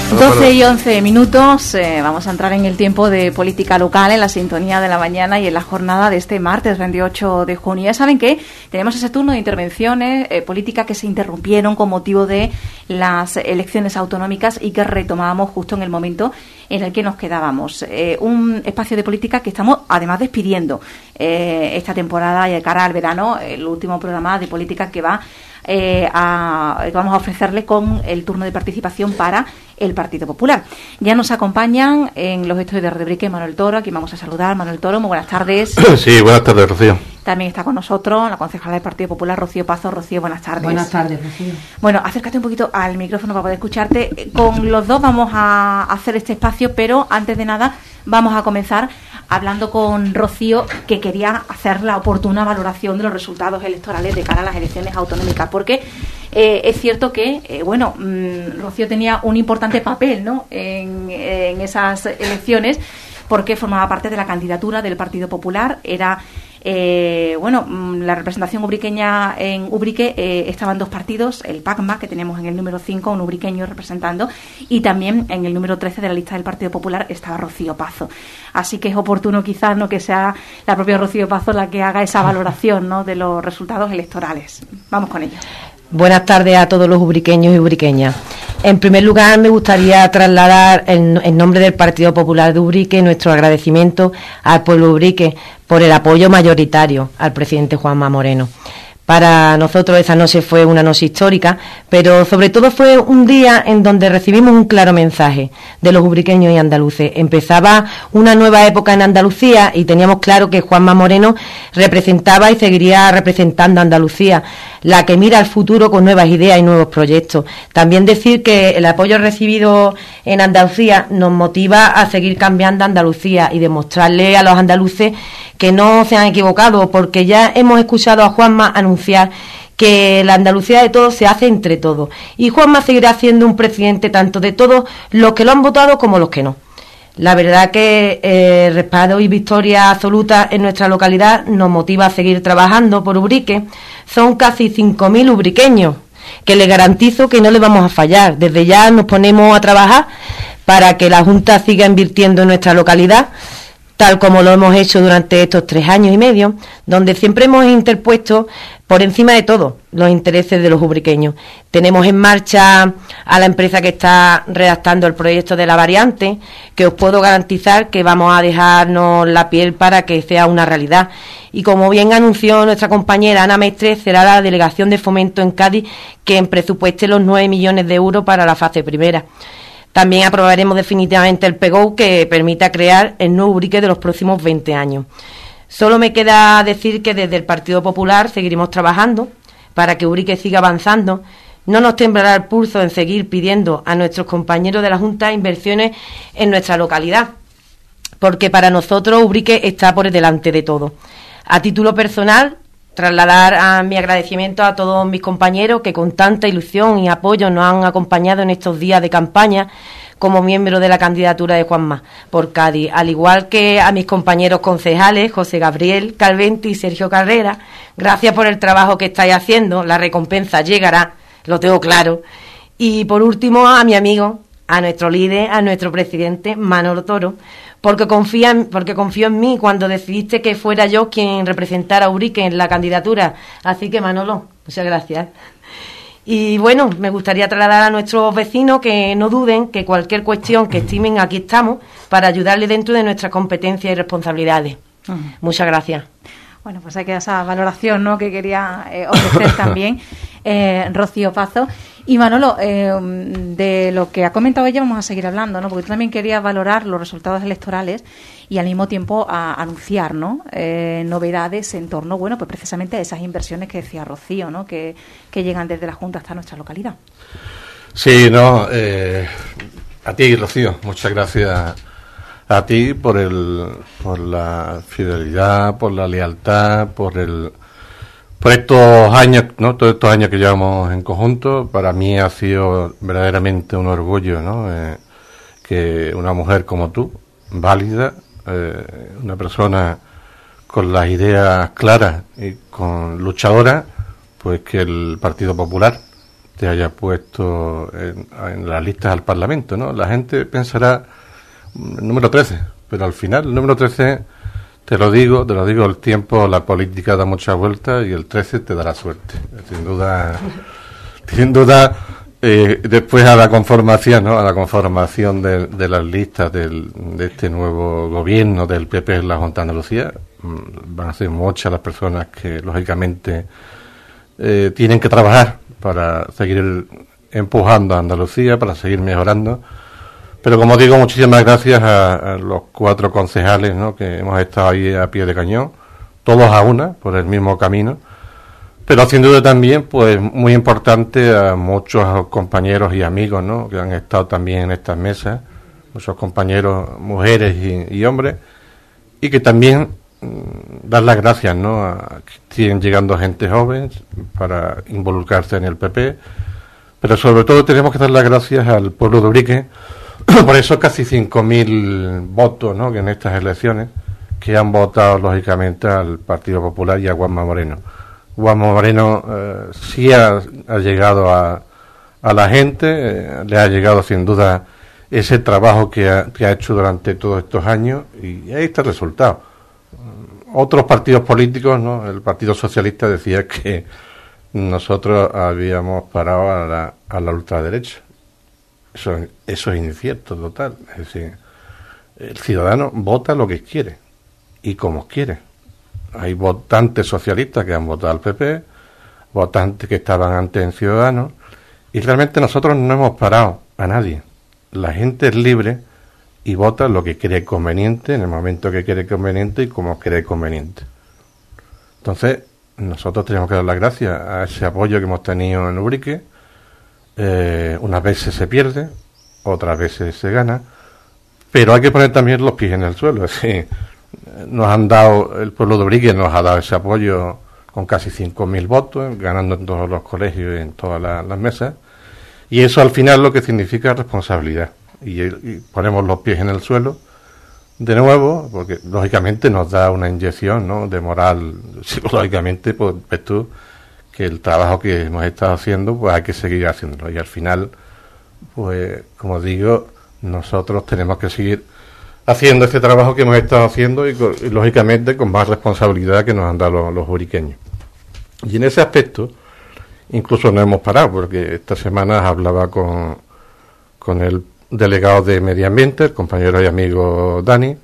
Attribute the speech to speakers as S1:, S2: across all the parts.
S1: 12 y 11 minutos, vamos a entrar en el tiempo de política local, en la sintonía de la mañana y en la jornada de este martes 28 de junio. Ya saben que tenemos ese turno de intervenciones políticas que se interrumpieron con motivo de las elecciones autonómicas y que retomábamos justo en el momento en el que nos quedábamos. Un espacio de política que estamos además despidiendo esta temporada y de cara al verano, el último programa de política que vamos a ofrecerle con el turno de participación para el Partido Popular. Ya nos acompañan en los estudios de Radio Ubrique Manuel Toro, aquí vamos a saludar. Manuel Toro, muy buenas tardes.
S2: Sí, buenas tardes, Rocío.
S1: También está con nosotros la concejala del Partido Popular, Rocío Pazo. Rocío, buenas tardes.
S3: Buenas tardes, Rocío.
S1: Bueno, acércate un poquito al micrófono para poder escucharte. Con los dos vamos a hacer este espacio, pero antes de nada vamos a comenzar hablando con Rocío, que quería hacer la oportuna valoración de los resultados electorales de cara a las elecciones autonómicas, porque es cierto que, Rocío tenía un importante papel, ¿no?, en esas elecciones, porque formaba parte de la candidatura del Partido Popular. Era la representación ubriqueña en Ubrique, estaban dos partidos, el PACMA, que tenemos en el número 5, un ubriqueño representando, y también en el número 13 de la lista del Partido Popular estaba Rocío Pazo. Así que es oportuno quizás, ¿no?, que sea la propia Rocío Pazo la que haga esa valoración, ¿no?, de los resultados electorales. Vamos con ello.
S3: Buenas tardes a todos los ubriqueños y ubriqueñas. En primer lugar, me gustaría trasladar en nombre del Partido Popular de Ubrique nuestro agradecimiento al pueblo ubrique por el apoyo mayoritario al presidente Juanma Moreno. Para nosotros esa noche fue una noche histórica, pero sobre todo fue un día en donde recibimos un claro mensaje de los ubriqueños y andaluces. Empezaba una nueva época en Andalucía y teníamos claro que Juanma Moreno representaba y seguiría representando a Andalucía, la que mira al futuro con nuevas ideas y nuevos proyectos. También decir que el apoyo recibido en Andalucía nos motiva a seguir cambiando Andalucía y demostrarle a los andaluces que no se han equivocado, porque ya hemos escuchado a Juanma anunciar que la Andalucía de todos se hace entre todos, y Juanma seguirá siendo un presidente tanto de todos los que lo han votado como los que no. La verdad que respaldo y victoria absoluta en nuestra localidad nos motiva a seguir trabajando por Ubrique. Son casi 5.000 ubriqueños que les garantizo que no les vamos a fallar. Desde ya nos ponemos a trabajar para que la Junta siga invirtiendo en nuestra localidad, tal como lo hemos hecho durante estos 3 años y medio, donde siempre hemos interpuesto por encima de todo los intereses de los ubriqueños. Tenemos en marcha a la empresa que está redactando el proyecto de la variante, que os puedo garantizar que vamos a dejarnos la piel para que sea una realidad. Y como bien anunció nuestra compañera Ana Mestre, será la delegación de fomento en Cádiz quien presupueste los 9 millones de euros para la fase primera. También aprobaremos definitivamente el PGO, que permita crear el nuevo Ubrique de los próximos 20 años. Solo me queda decir que desde el Partido Popular seguiremos trabajando para que Ubrique siga avanzando. No nos temblará el pulso en seguir pidiendo a nuestros compañeros de la Junta inversiones en nuestra localidad, porque para nosotros Ubrique está por delante de todo. A título personal, trasladar a mi agradecimiento a todos mis compañeros que con tanta ilusión y apoyo nos han acompañado en estos días de campaña como miembro de la candidatura de Juanma por Cádiz, al igual que a mis compañeros concejales José Gabriel Calventi y Sergio Carrera. Gracias por el trabajo que estáis haciendo, la recompensa llegará, lo tengo claro. Y por último a mi amigo, a nuestro líder, a nuestro presidente Manolo Toro, porque confío en mí cuando decidiste que fuera yo quien representara a Ubrique en la candidatura. Así que, Manolo, muchas gracias. Y bueno, me gustaría trasladar a nuestros vecinos que no duden, que cualquier cuestión que estimen, aquí estamos para ayudarles dentro de nuestras competencias y responsabilidades. Muchas gracias.
S1: Bueno, pues hay que dar esa valoración, ¿no?, que quería ofrecer también Rocío Pazo. Y Manolo, de lo que ha comentado ella vamos a seguir hablando, ¿no?, porque tú también querías valorar los resultados electorales y al mismo tiempo anunciar, ¿no?, novedades en torno, bueno, pues precisamente a esas inversiones que decía Rocío, ¿no?, que llegan desde la Junta hasta nuestra localidad.
S2: Sí, no, a ti, Rocío, muchas gracias a ti por la fidelidad, por la lealtad, por estos años, ¿no?, todos estos años que llevamos en conjunto. Para mí ha sido verdaderamente un orgullo, ¿no?, que una mujer como tú, válida, una persona con las ideas claras y con luchadora, pues que el Partido Popular te haya puesto en las listas al Parlamento, ¿no? La gente pensará número 13, pero al final el número 13, te lo digo, el tiempo, la política da muchas vueltas y el 13 te dará suerte. Sin duda, después a la conformación, ¿no? A la conformación de las listas de este nuevo gobierno del PP en la Junta de Andalucía, van a ser muchas las personas que, lógicamente, tienen que trabajar para seguir empujando a Andalucía, para seguir mejorando. Pero como digo, muchísimas gracias a los 4 concejales, ¿no? Que hemos estado ahí a pie de cañón, todos a una, por el mismo camino. Pero sin duda también, pues muy importante a muchos compañeros y amigos, ¿no? Que han estado también en estas mesas, muchos compañeros, mujeres y hombres, y que también dar las gracias, ¿no? A que siguen llegando gente joven para involucrarse en el PP, pero sobre todo tenemos que dar las gracias al pueblo de Ubrique por esos casi 5.000 votos, ¿no? Que en estas elecciones que han votado lógicamente al Partido Popular y a Juanma Moreno. Juanma Moreno sí ha llegado a la gente, le ha llegado sin duda ese trabajo que ha hecho durante todos estos años, y ahí está el resultado. Otros partidos políticos, ¿no? El Partido Socialista decía que nosotros habíamos parado a la ultraderecha. Eso es incierto total. Es decir, el ciudadano vota lo que quiere y como quiere. Hay votantes socialistas que han votado al PP, votantes que estaban antes en Ciudadanos, y realmente nosotros no hemos parado a nadie. La gente es libre y vota lo que cree conveniente, en el momento que cree conveniente y como cree conveniente. Entonces, nosotros tenemos que dar las gracias a ese apoyo que hemos tenido en Ubrique. Unas veces se pierde, otras veces se gana, pero hay que poner también los pies en el suelo. Es decir, nos han dado, el pueblo de Ubrique nos ha dado ese apoyo con casi 5.000 votos, ganando en todos los colegios y en todas las mesas, y eso al final lo que significa responsabilidad. Y ponemos los pies en el suelo de nuevo, porque lógicamente nos da una inyección, ¿no? De moral, psicológicamente, pues ves tú que el trabajo que hemos estado haciendo, pues hay que seguir haciéndolo, y al final, pues como digo, nosotros tenemos que seguir haciendo este trabajo que hemos estado haciendo y lógicamente con más responsabilidad que nos han dado los uriqueños. Y en ese aspecto incluso no hemos parado, porque esta semana hablaba con el delegado de Medio Ambiente, el compañero y amigo Daniel,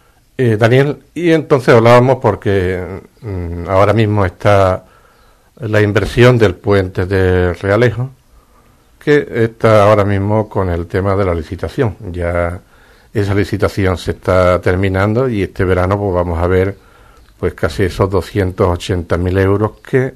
S2: y entonces hablábamos porque ahora mismo está la inversión del puente de Realejo, que está ahora mismo con el tema de la licitación. Ya esa licitación se está terminando y este verano pues vamos a ver pues casi esos 280.000 euros que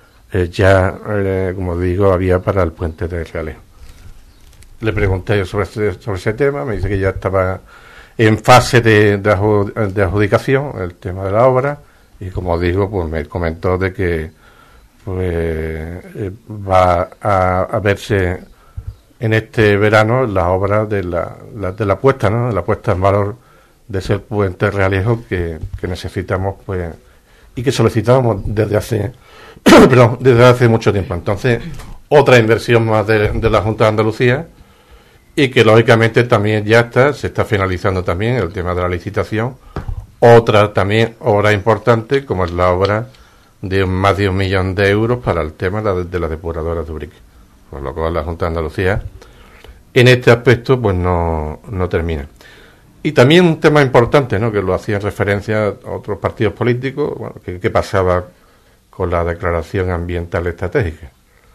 S2: como digo, había para el puente de Realejo. Le pregunté sobre ese tema, me dice que ya estaba en fase de adjudicación el tema de la obra, y como digo, pues me comentó de que pues va a verse en este verano la obra de la puesta, ¿no? La puesta en valor de ese puente Realejo que necesitamos, pues, y que solicitamos desde hace mucho tiempo. Entonces, otra inversión más de la Junta de Andalucía, y que lógicamente también se está finalizando también el tema de la licitación. Otra también obra importante, como es la obra de más de 1 millón de euros para el tema de la depuradora de Ubrique. Por lo cual la Junta de Andalucía en este aspecto pues no termina. Y también un tema importante, ¿no? Que lo hacían referencia a otros partidos políticos, bueno, ¿qué pasaba con la declaración ambiental estratégica?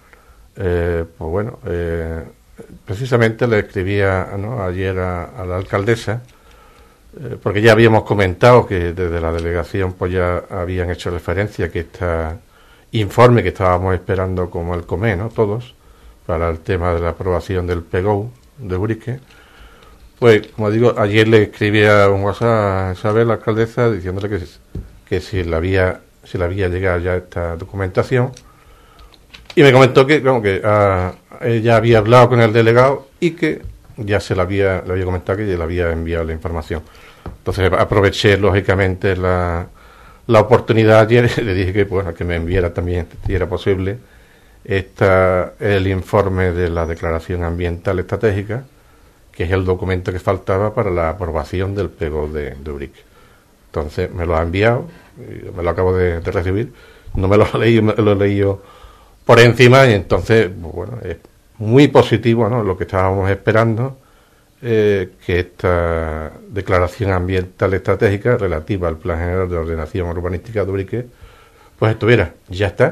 S2: Precisamente le escribía, ¿no? Ayer a la alcaldesa, porque ya habíamos comentado que desde la delegación pues ya habían hecho referencia a que este informe que estábamos esperando como el COME, ¿no? Todos, para el tema de la aprobación del PGO de Ubrique. Pues, como digo, ayer le escribía un WhatsApp a Isabel, la alcaldesa, diciéndole que si le había llegado ya esta documentación, y me comentó que ella había hablado con el delegado y que ya le había comentado que ya le había enviado la información. Entonces aproveché lógicamente la oportunidad ayer y le dije que me enviara también, si era posible, está el informe de la Declaración Ambiental Estratégica, que es el documento que faltaba para la aprobación del PGO de Ubrique. Entonces me lo ha enviado, me lo acabo de recibir, no me lo he leído, me lo he leído por encima, y entonces, bueno, es muy positivo, ¿no?, lo que estábamos esperando, que esta Declaración Ambiental Estratégica relativa al Plan General de Ordenación Urbanística de Ubrique, pues estuviera. Ya está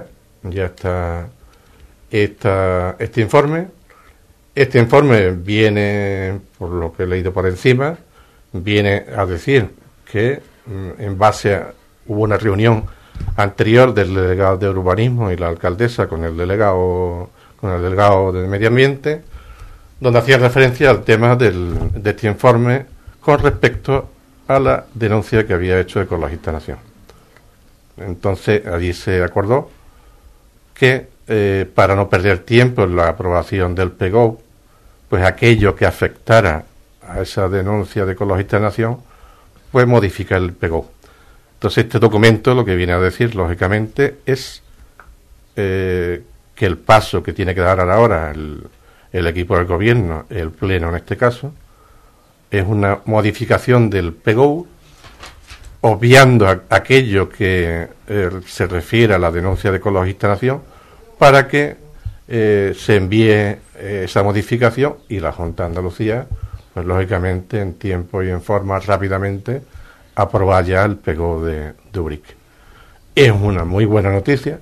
S2: este informe. Este informe viene, por lo que he leído por encima, viene a decir que en base a, hubo una reunión anterior del delegado de urbanismo y la alcaldesa con el delegado de medio ambiente, donde hacía referencia al tema de este informe con respecto a la denuncia que había hecho Ecologista Nación. Entonces allí se acordó que para no perder tiempo en la aprobación del PGO, pues aquello que afectara a esa denuncia de Ecologista Nación, pues modificar el PGO. Entonces este documento lo que viene a decir, lógicamente, es que el paso que tiene que dar ahora el equipo del gobierno, el pleno en este caso, es una modificación del PGO, obviando aquello que se refiere a la denuncia de Ecologista Nación, para que se envíe esa modificación y la Junta de Andalucía, pues lógicamente en tiempo y en forma rápidamente aprobar ya el PGO de Ubrique. Es una muy buena noticia,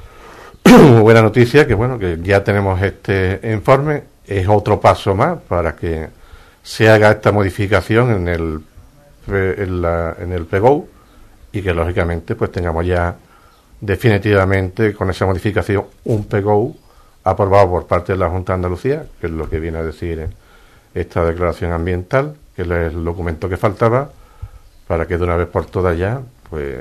S2: que bueno, que ya tenemos este informe. Es otro paso más para que se haga esta modificación en el PGO, y que lógicamente pues tengamos ya definitivamente con esa modificación un PGO aprobado por parte de la Junta de Andalucía, que es lo que viene a decir esta declaración ambiental, que es el documento que faltaba, para que de una vez por todas ya pues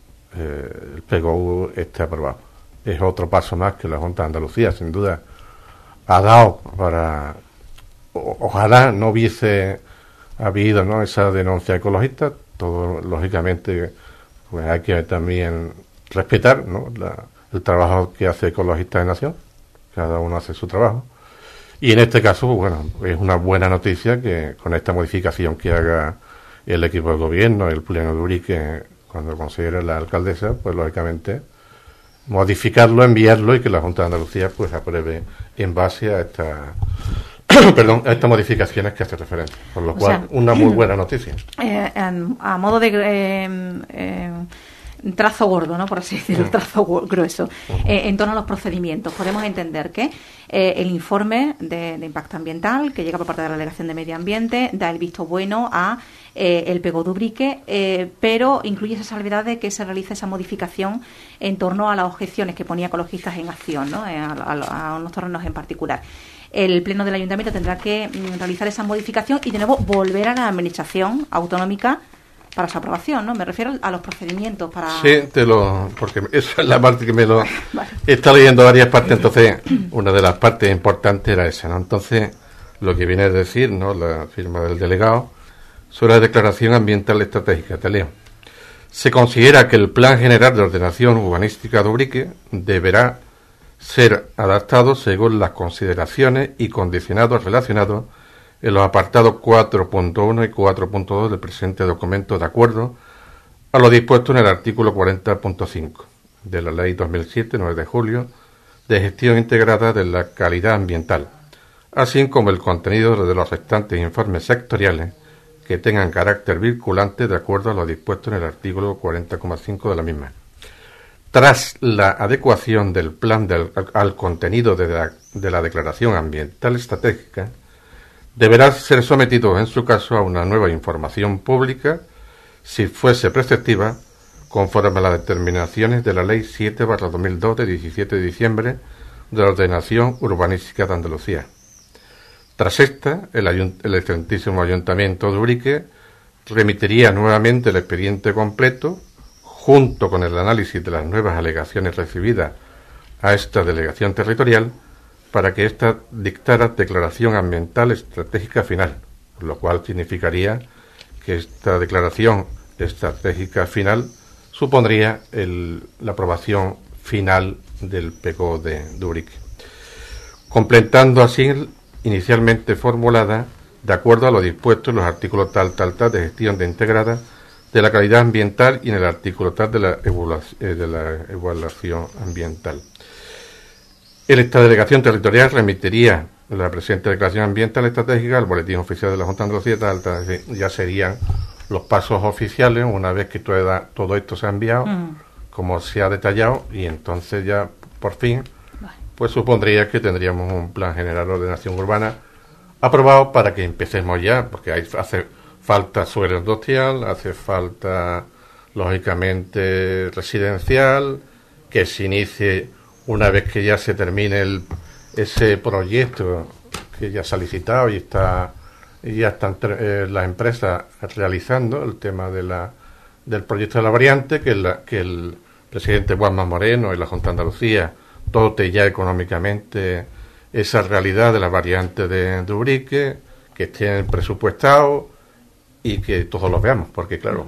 S2: el PGO esté aprobado. Es otro paso más que la Junta de Andalucía sin duda ha dado para, ojalá no hubiese habido, ¿no?, esa denuncia ecologista. Todo lógicamente pues hay que también respetar, ¿no?, el trabajo que hace Ecologista de Nación. Cada uno hace su trabajo, y en este caso, pues bueno, es una buena noticia que con esta modificación que haga el equipo de gobierno, el pleno de Ubrique, cuando lo considere la alcaldesa, pues lógicamente modificarlo, enviarlo, y que la Junta de Andalucía pues apruebe en base a esta a estas modificaciones que hace referencia, por lo cual una muy buena noticia.
S1: A modo de trazo gordo, ¿no?, por así decirlo, trazo grueso, en torno a los procedimientos, podemos entender que el informe de impacto ambiental que llega por parte de la Delegación de Medio Ambiente da el visto bueno a el PGO de Ubrique, pero incluye esa salvedad de que se realice esa modificación en torno a las objeciones que ponía Ecologistas en Acción, ¿no?, a unos terrenos en particular. El Pleno del Ayuntamiento tendrá que realizar esa modificación y de nuevo volver a la Administración Autonómica para su aprobación, ¿no? Me refiero a los procedimientos para...
S2: Sí, porque esa es la parte que me lo... Vale. He estado leyendo varias partes, entonces una de las partes importantes era esa, ¿no? Entonces, lo que viene a decir, ¿no?, la firma del delegado sobre la Declaración Ambiental Estratégica, te leo. Se considera que el Plan General de Ordenación Urbanística de Ubrique deberá ser adaptado según las consideraciones y condicionados relacionados en los apartados 4.1 y 4.2 del presente documento, de acuerdo a lo dispuesto en el artículo 40.5 de la Ley 2007, 9 de julio, de gestión integrada de la calidad ambiental, así como el contenido de los restantes informes sectoriales que tengan carácter vinculante de acuerdo a lo dispuesto en el artículo 40.5 de la misma. Tras la adecuación del plan al contenido de la Declaración Ambiental Estratégica, deberá ser sometido en su caso a una nueva información pública, si fuese preceptiva, conforme a las determinaciones de la Ley 7/2002 de 17 de diciembre de la Ordenación Urbanística de Andalucía. Tras esta, el excelentísimo Ayuntamiento de Ubrique remitiría nuevamente el expediente completo, junto con el análisis de las nuevas alegaciones recibidas a esta delegación territorial, para que ésta dictara declaración ambiental estratégica final, lo cual significaría que esta declaración estratégica final supondría la aprobación final del PECO de Ubrique, completando así inicialmente formulada de acuerdo a lo dispuesto en los artículos tal de gestión de integrada de la calidad ambiental y en el artículo tal de la evaluación ambiental. Esta delegación territorial remitiría la presente declaración ambiental estratégica al boletín oficial de la Junta de Andalucía, ya serían los pasos oficiales una vez que todo esto se ha enviado, como se ha detallado, y entonces ya por fin pues supondría que tendríamos un plan general de ordenación urbana aprobado para que empecemos ya, porque hace falta suelo industrial, hace falta lógicamente residencial, que se inicie una vez que ya se termine ese proyecto que ya se ha licitado y ya están las empresas realizando el tema del proyecto de la variante, que el presidente Juanma Moreno y la Junta de Andalucía dote ya económicamente esa realidad de la variante de Ubrique, que estén presupuestados y que todos lo veamos, porque claro,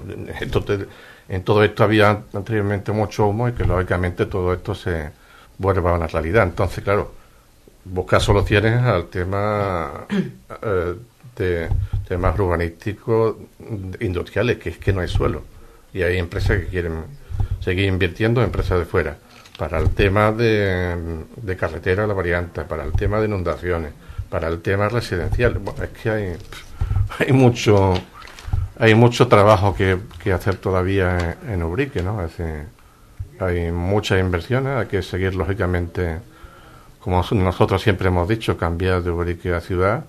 S2: en todo esto había anteriormente mucho humo y que lógicamente todo esto se vuelva a una realidad. Entonces, claro, buscar soluciones al tema de temas urbanísticos industriales, que es que no hay suelo y hay empresas que quieren seguir invirtiendo, empresas de fuera, para el tema de carretera, la variante, para el tema de inundaciones, para el tema residencial. Bueno, es que hay mucho trabajo que hacer todavía en Ubrique, ¿no? Es decir, hay muchas inversiones, hay que seguir lógicamente, como nosotros siempre hemos dicho, cambiar de Ubrique a ciudad.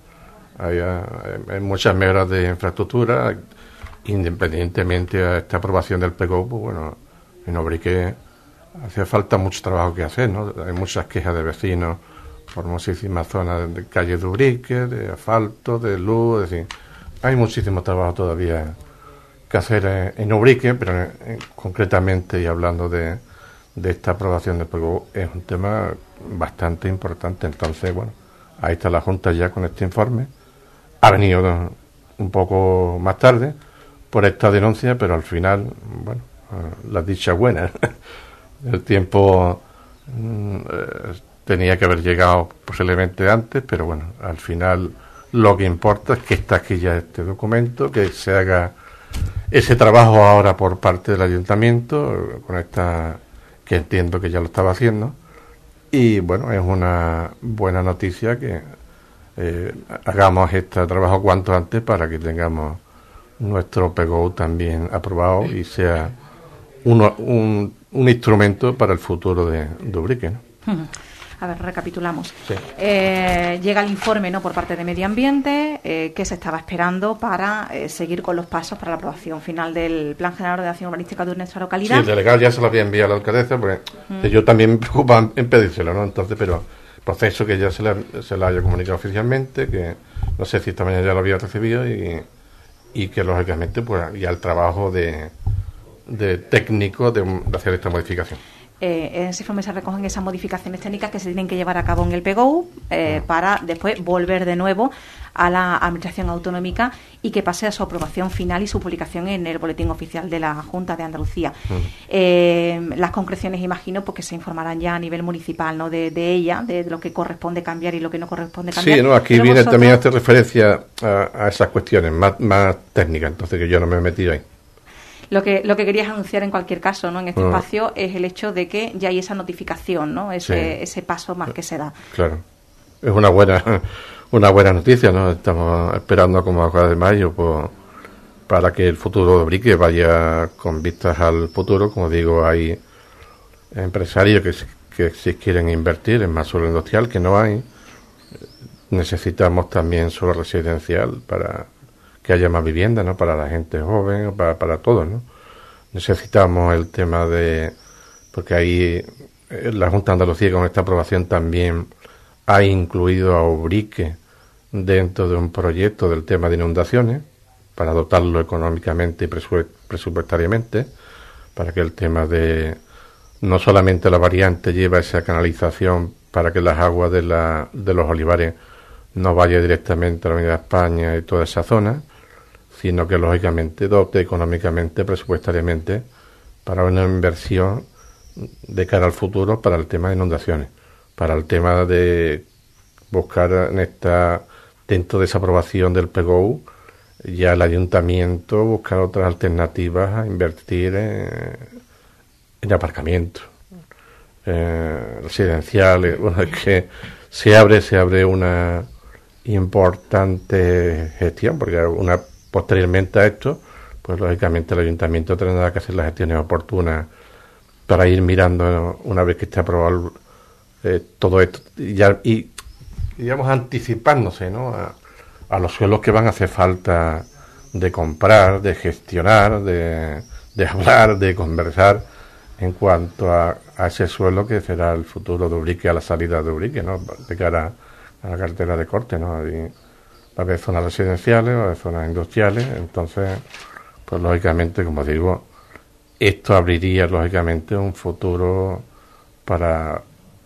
S2: Hay muchas mejoras de infraestructura, independientemente de esta aprobación del PECO, pues bueno, en Ubrique hace falta mucho trabajo que hacer, ¿no? Hay muchas quejas de vecinos por muchísimas zonas de calles de Ubrique, de asfalto, de luz, es decir, hay muchísimo trabajo todavía que hacer en Ubrique, pero concretamente y hablando de esta aprobación del PECO es un tema bastante importante. Entonces, bueno, ahí está la Junta ya con este informe. Ha venido un poco más tarde por esta denuncia, pero al final, bueno, la dicha buena. El tiempo tenía que haber llegado posiblemente antes, pero bueno, al final lo que importa es que está aquí ya este documento, que se haga ese trabajo ahora por parte del ayuntamiento, con esta, que entiendo que ya lo estaba haciendo, y bueno, es una buena noticia que hagamos este trabajo cuanto antes para que tengamos nuestro PEGO también aprobado y sea un instrumento para el futuro de Ubrique, ¿no?
S1: A ver, recapitulamos.
S2: Sí.
S1: Llega el informe, ¿no?, por parte de Medio Ambiente, que se estaba esperando para seguir con los pasos para la aprobación final del Plan General de Ordenación Urbanística de nuestra localidad.
S2: Sí, el delegado ya se lo había enviado a la alcaldesa, porque yo también me preocupa en pedírselo, ¿no? Entonces, pero el proceso que ya se le haya comunicado oficialmente, que no sé si esta mañana ya lo había recibido y que lógicamente pues ya el trabajo de técnico de hacer esta modificación.
S1: En ese informe se recogen esas modificaciones técnicas que se tienen que llevar a cabo en el PEGO para después volver de nuevo a la Administración Autonómica y que pase a su aprobación final y su publicación en el Boletín Oficial de la Junta de Andalucía. Las concreciones, imagino, porque se informarán ya a nivel municipal, ¿no?, de ella, de lo que corresponde cambiar y lo que no corresponde cambiar.
S2: Sí, no, aquí pero viene también a hacer referencia a esas cuestiones más técnicas, entonces que yo no me he metido ahí.
S1: Lo que querías anunciar en cualquier caso, ¿no?, en este espacio es el hecho de que ya hay esa notificación, ¿no?, ese paso más que se da. Claro,
S2: es una buena noticia, ¿no? Estamos esperando como a de mayo para que el futuro de Ubrique vaya con vistas al futuro. Como digo, hay empresarios que si quieren invertir en más suelo industrial, que no hay. Necesitamos también suelo residencial para que haya más vivienda, ¿no?, para la gente joven, para todos, ¿no? Necesitamos el tema porque ahí la Junta de Andalucía con esta aprobación también ha incluido a Ubrique dentro de un proyecto del tema de inundaciones para dotarlo económicamente y presupuestariamente, para que el tema de no solamente la variante lleva esa canalización para que las aguas de los olivares no vaya directamente a la Avenida España y toda esa zona, sino que lógicamente dote económicamente, presupuestariamente, para una inversión de cara al futuro para el tema de inundaciones, para el tema de buscar dentro de esa aprobación del PGOU, ya el ayuntamiento buscar otras alternativas a invertir en aparcamientos residenciales. Bueno, es que se abre una importante gestión, porque posteriormente a esto, pues lógicamente el ayuntamiento tendrá que hacer las gestiones oportunas para ir mirando una vez que esté aprobado todo esto y digamos anticipándose, ¿no?, a los suelos que van a hacer falta de comprar, de gestionar, de hablar, de conversar en cuanto a ese suelo que será el futuro de Ubrique, a la salida de Ubrique, ¿no?, de cara a la carretera de corte, ¿no? Y va a haber zonas residenciales, va a haber zonas industriales, entonces, pues lógicamente, como digo, esto abriría lógicamente un futuro para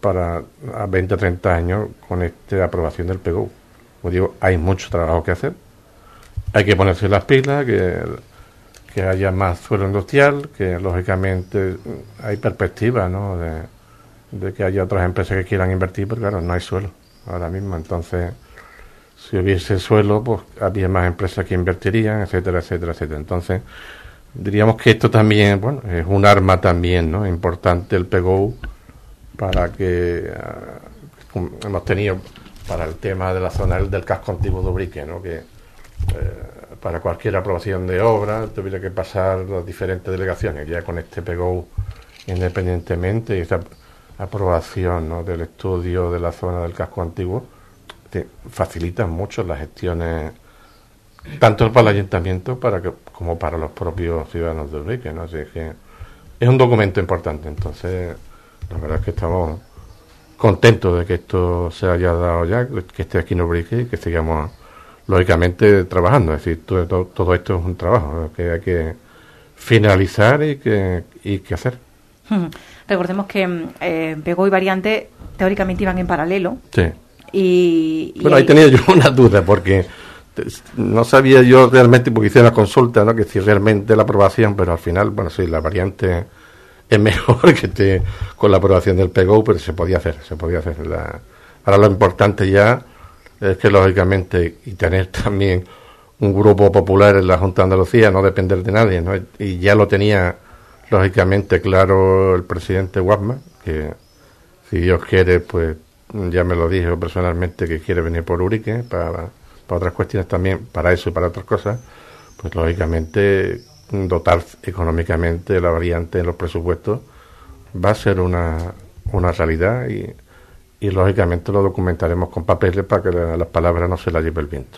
S2: a 20 o 30 años con esta aprobación del PGU. Como digo, hay mucho trabajo que hacer, hay que ponerse las pilas, que haya más suelo industrial, que lógicamente hay perspectivas, ¿no?, de que haya otras empresas que quieran invertir, pero claro, no hay suelo ahora mismo. Entonces, si hubiese suelo, pues habría más empresas que invertirían, etcétera, etcétera, etcétera. Entonces, diríamos que esto también, bueno, es un arma también, ¿no?, importante el PGOU para que hemos tenido para el tema de la zona del casco antiguo de Ubrique, ¿no?, que para cualquier aprobación de obra tuviera que pasar las diferentes delegaciones. Ya con este PGOU, independientemente, y esta aprobación, ¿no?, del estudio de la zona del casco antiguo, te facilitan mucho las gestiones, tanto para el ayuntamiento como para los propios ciudadanos de Ubrique, ¿no? Así que es un documento importante. Entonces, la verdad es que estamos contentos de que esto se haya dado ya, que esté aquí en Ubrique y que sigamos lógicamente trabajando. Es decir, todo esto es un trabajo, ¿no?, que hay que finalizar y que hacer.
S1: Recordemos que PGOU y variante teóricamente iban en paralelo.
S2: Sí.
S1: Y
S2: bueno, ahí tenía yo una duda, porque no sabía yo realmente, porque hice una consulta, ¿no?, que si realmente la aprobación, pero al final, bueno, sí, la variante es mejor que esté con la aprobación del PGOU, pero se podía hacer. Ahora lo importante ya es que lógicamente, y tener también un grupo popular en la Junta de Andalucía, no depender de nadie, ¿no?, y ya lo tenía lógicamente claro el presidente Guasma, que si Dios quiere, pues ya me lo dijo personalmente, que quiere venir por Ubrique para otras cuestiones también, para eso y para otras cosas, pues lógicamente dotar económicamente la variante en los presupuestos va a ser una realidad y lógicamente lo documentaremos con papeles para que las palabras no se las lleve el viento.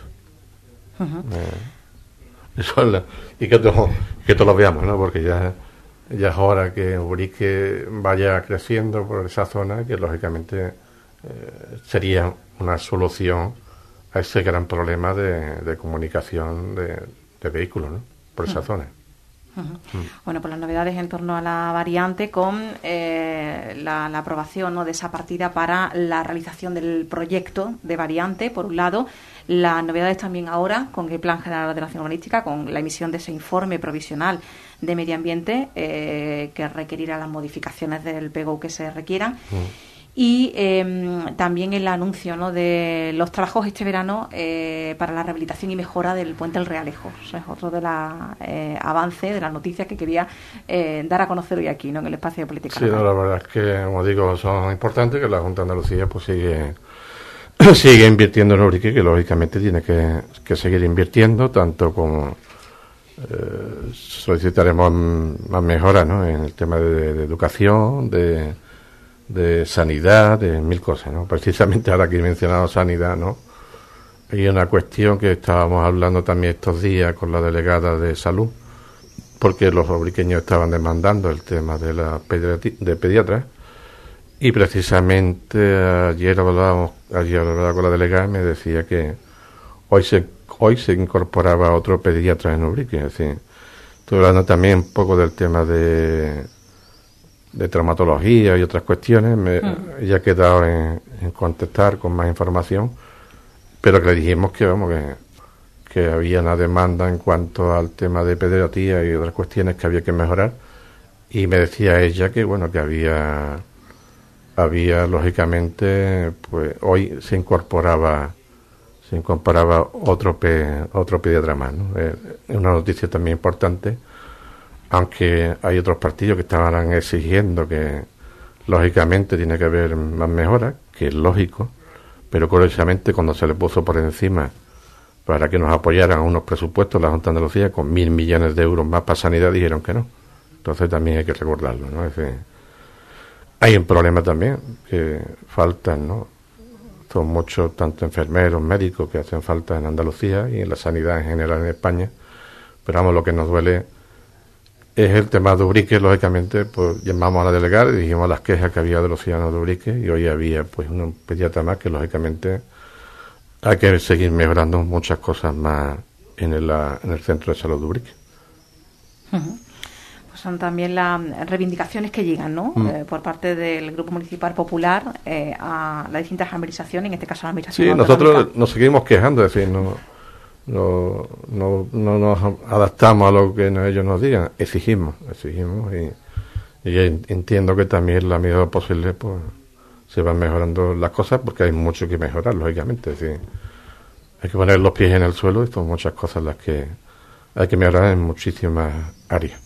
S2: Eso es y que todos lo veamos, ¿no?, porque ya es hora que Ubrique vaya creciendo por esa zona, que lógicamente sería una solución a ese gran problema de comunicación de vehículos, ¿no?, por esa zona.
S1: Bueno, pues las novedades en torno a la variante con la aprobación, ¿no?, de esa partida para la realización del proyecto de variante, por un lado. Las novedades también ahora con el Plan General de Ordenación Urbanística, con la emisión de ese informe provisional de medio ambiente que requerirá las modificaciones del PGOU que se requieran. Y también el anuncio, ¿no?, de los trabajos este verano para la rehabilitación y mejora del puente El Realejo. Eso es otro de los avances, de las noticias que quería dar a conocer hoy aquí, ¿no?, en el espacio de política.
S2: Sí, no, la verdad es que, como digo, son importantes, que la Junta de Andalucía pues sigue invirtiendo en Ubrique, que lógicamente tiene que seguir invirtiendo, tanto como solicitaremos más mejoras, ¿no?, en el tema de educación, de sanidad, de mil cosas, ¿no? Precisamente ahora que he mencionado sanidad, ¿no?, hay una cuestión que estábamos hablando también estos días con la delegada de salud, porque los ubriqueños estaban demandando el tema de pediatras, y precisamente ayer hablaba con la delegada y me decía que hoy se incorporaba otro pediatra en Ubrique. Es decir, estoy hablando también un poco del tema de traumatología y otras cuestiones. Ella ha quedado en contestar con más información, pero que le dijimos que había una demanda en cuanto al tema de pediatría y otras cuestiones que había que mejorar, Y me decía ella que, bueno, que había lógicamente, pues hoy se incorporaba otro pediatra más, ¿no? Es una noticia también importante, aunque hay otros partidos que estaban exigiendo que lógicamente tiene que haber más mejoras, que es lógico, pero curiosamente cuando se le puso por encima para que nos apoyaran a unos presupuestos la Junta de Andalucía con 1.000 millones de euros más para sanidad, dijeron que no. Entonces también hay que recordarlo, ¿no? Es decir, hay un problema también, que faltan, ¿no? Son muchos, tanto enfermeros, médicos, que hacen falta en Andalucía y en la sanidad en general en España. Pero vamos, lo que nos duele es el tema de Ubrique. Lógicamente, pues llamamos a la delegada y dijimos las quejas que había de los ciudadanos de Ubrique, y hoy había pues un pediatra más que lógicamente hay que seguir mejorando muchas cosas más en el centro de salud de Ubrique.
S1: Son también las reivindicaciones que llegan, ¿no? Por parte del Grupo Municipal Popular a las distintas administraciones, en este caso a la administración autonómica.
S2: Nosotros nos seguimos quejando, es decir, no nos adaptamos a lo que ellos nos digan, exigimos y entiendo que también en la medida posible pues se van mejorando las cosas, porque hay mucho que mejorar, lógicamente, es decir, hay que poner los pies en el suelo y son muchas cosas las que hay que mejorar en muchísimas áreas.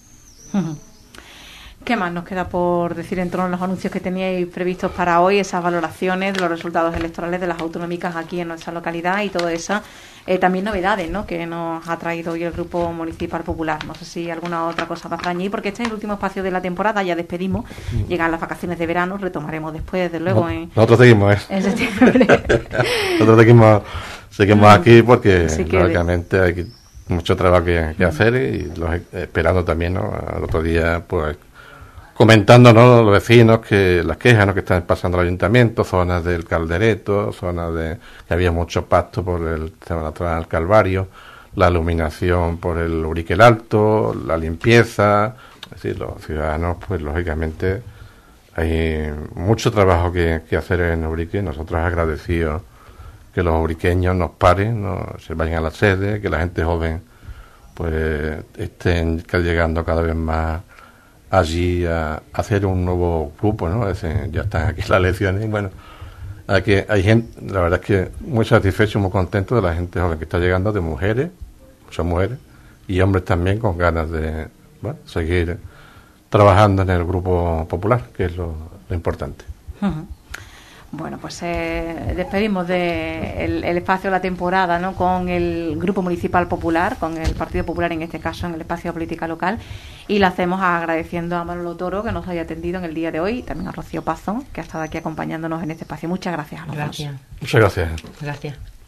S1: ¿Qué más nos queda por decir en torno a los anuncios que teníais previstos para hoy, esas valoraciones de los resultados electorales de las autonómicas aquí en nuestra localidad y todas esas también novedades, ¿no?, que nos ha traído hoy el Grupo Municipal Popular? No sé si alguna otra cosa más para añadir, porque este es el último espacio de la temporada, ya despedimos, llegan las vacaciones de verano, retomaremos después, desde luego,
S2: nosotros seguimos,
S1: en septiembre.
S2: Nosotros seguimos aquí porque lógicamente hay mucho trabajo que hacer y esperando también, ¿no? Al otro día, pues comentándonos los vecinos que las quejas, ¿no?, que están pasando al ayuntamiento, zonas del Caldereto, zonas que había mucho pasto por el tema natural del Calvario, la iluminación por el Ubrique el Alto, la limpieza. Es decir, los ciudadanos, pues lógicamente hay mucho trabajo que hacer en Ubrique. Nosotros agradecidos que los ubriqueños nos paren, se vayan a la sede, que la gente joven pues estén llegando cada vez más allí a hacer un nuevo grupo, ¿no? Ya están aquí las elecciones y bueno, hay gente, la verdad es que muy satisfecho, muy contento de la gente joven que está llegando, de mujeres, muchas mujeres, y hombres también con ganas de seguir trabajando en el Grupo Popular, que es lo importante.
S1: Bueno, pues despedimos el espacio de la temporada, ¿no?, con el Grupo Municipal Popular, con el Partido Popular en este caso, en el espacio de política local, y lo hacemos agradeciendo a Manolo Toro que nos haya atendido en el día de hoy, y también a Rocío Pazón, que ha estado aquí acompañándonos en este espacio. Muchas gracias a los dos.
S2: Muchas gracias.
S3: Gracias.